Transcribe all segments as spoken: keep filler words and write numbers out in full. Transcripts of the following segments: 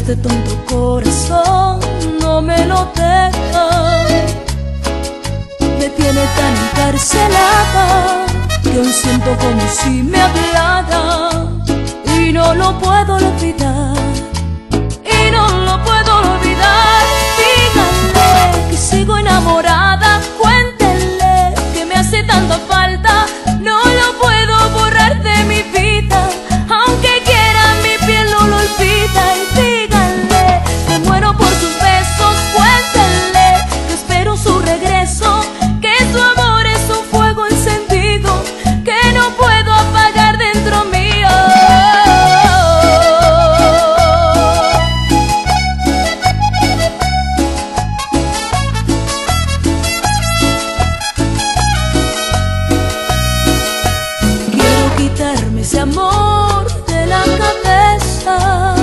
este tonto corazón no me lo deja. Me tiene tan encarcelada que aún siento como si me hablara, y no lo puedo olvidar, y no lo puedo olvidar. Díganle que sigo enamorada, cuéntenle que me hace tanta falta. No lo puedo borrar de mi vida, aunque quiera mi piel no lo olvida. Y díganle que muero por sus besos, cuéntenle que espero su regreso, que su amor es un fuego encendido que no puedo apagar dentro mío. Quiero quitarme ese amor de la cabeza,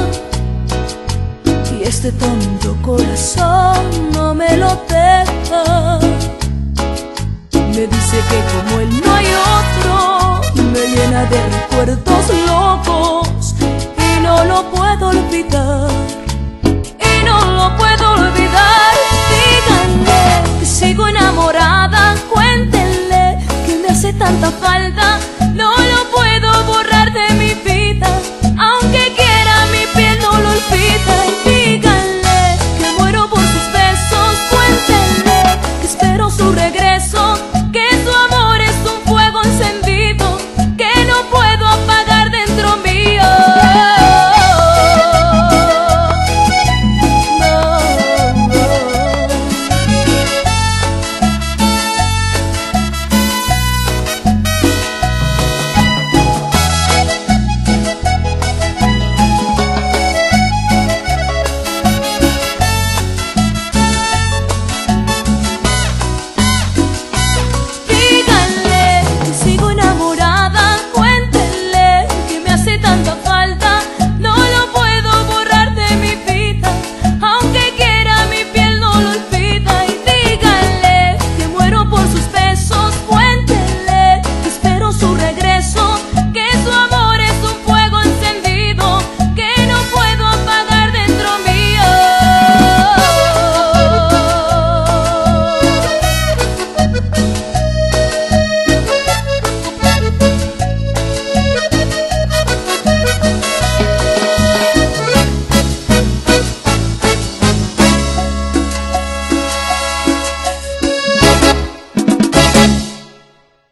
y este tonto corazón no me lo deja. Me dice que como él no hay otro, me llena de recuerdos locos, y no lo puedo olvidar, y no lo puedo olvidar. Díganle que sigo enamorada, cuéntenle que me hace tanta falta.